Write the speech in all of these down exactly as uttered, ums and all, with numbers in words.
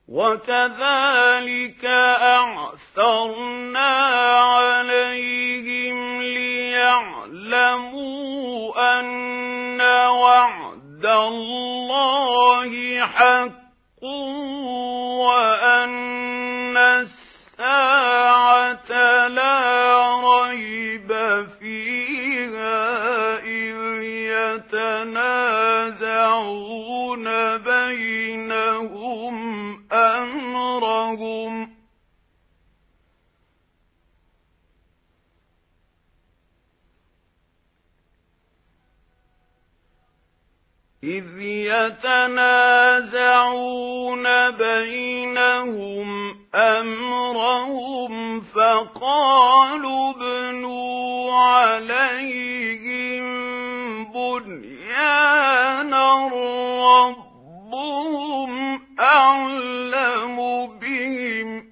وكذلك أعثرنا عليهم ليعلموا أن وعد الله حق وأن الساعة لا ريب فيها إذ يتنازعون بينهم أمرهم إذ يتنازعون بينهم أمرهم فقالوا ابنوا عليهم بنيانا ربهم أعلم بهم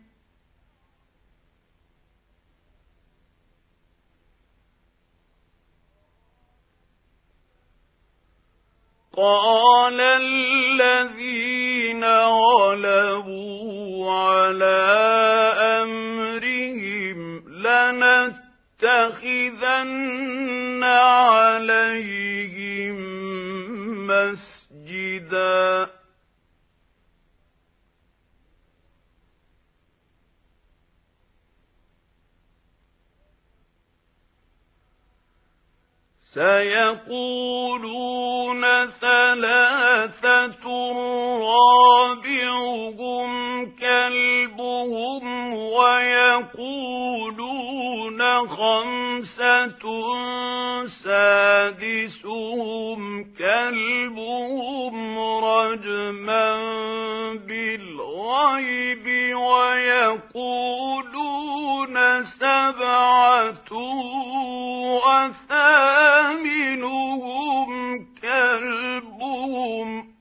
قال الذين غلبوا على أمرهم لنتخذن عليهم مسجدا سيقولون ثلاثة رابعهم كلبهم ويقولون خمسة سادسهم كلبهم رجما بالغيب ويقولون سبعة وثامنهم كلبهم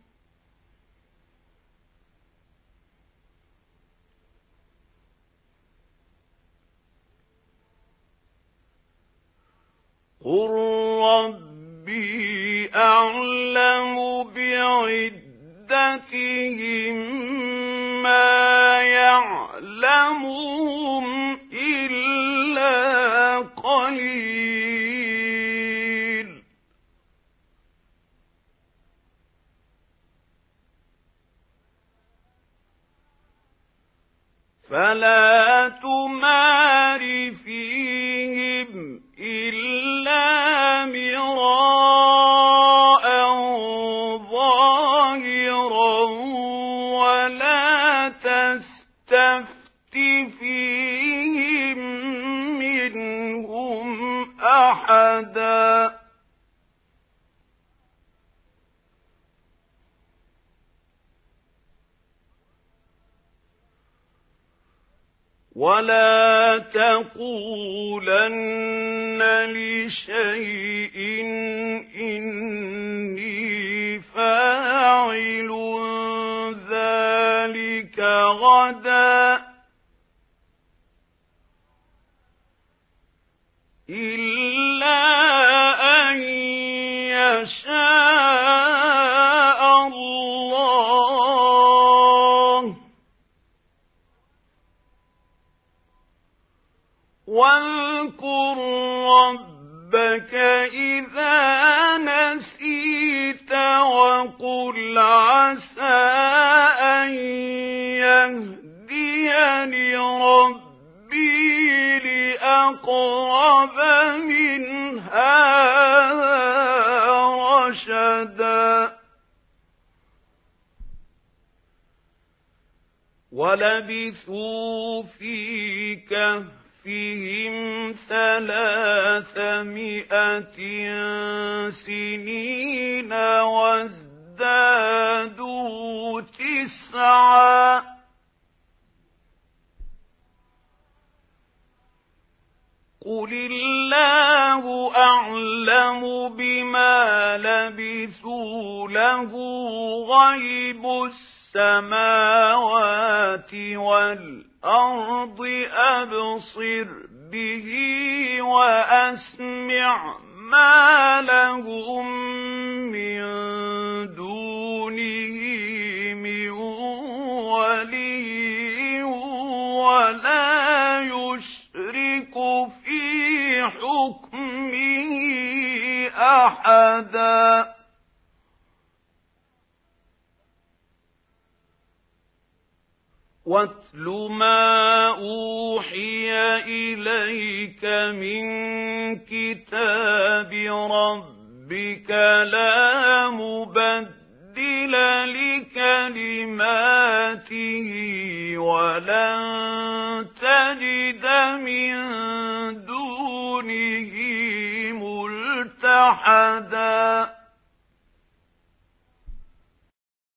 قل ربي أعلم بعدتهم ما يعلمهم إلا قليل فلا تمار فيهم إلا مراء ظاهرا ولا تستفت فيهم منهم أحدا ولا تقولن لشيء إني فاعل ذلك غدا إلا أن يشاء الله واذكر ربك إذا نسيت وقل عسى أن يهديني ربي لأقرب من هذا رشدا ولبثوا في كهف فيهم ثلاثمائة سنين وازدادوا تسعا قل الله أعلم بما لبثوا له غيب السماوات والأرض أبصر به وأسمع ما لهم من دونه من ولي بحكمه أحدا واتل ما أوحي إليك من كتاب ربك لا مبدل لكلماته ولن تجد من دونه ملتحدا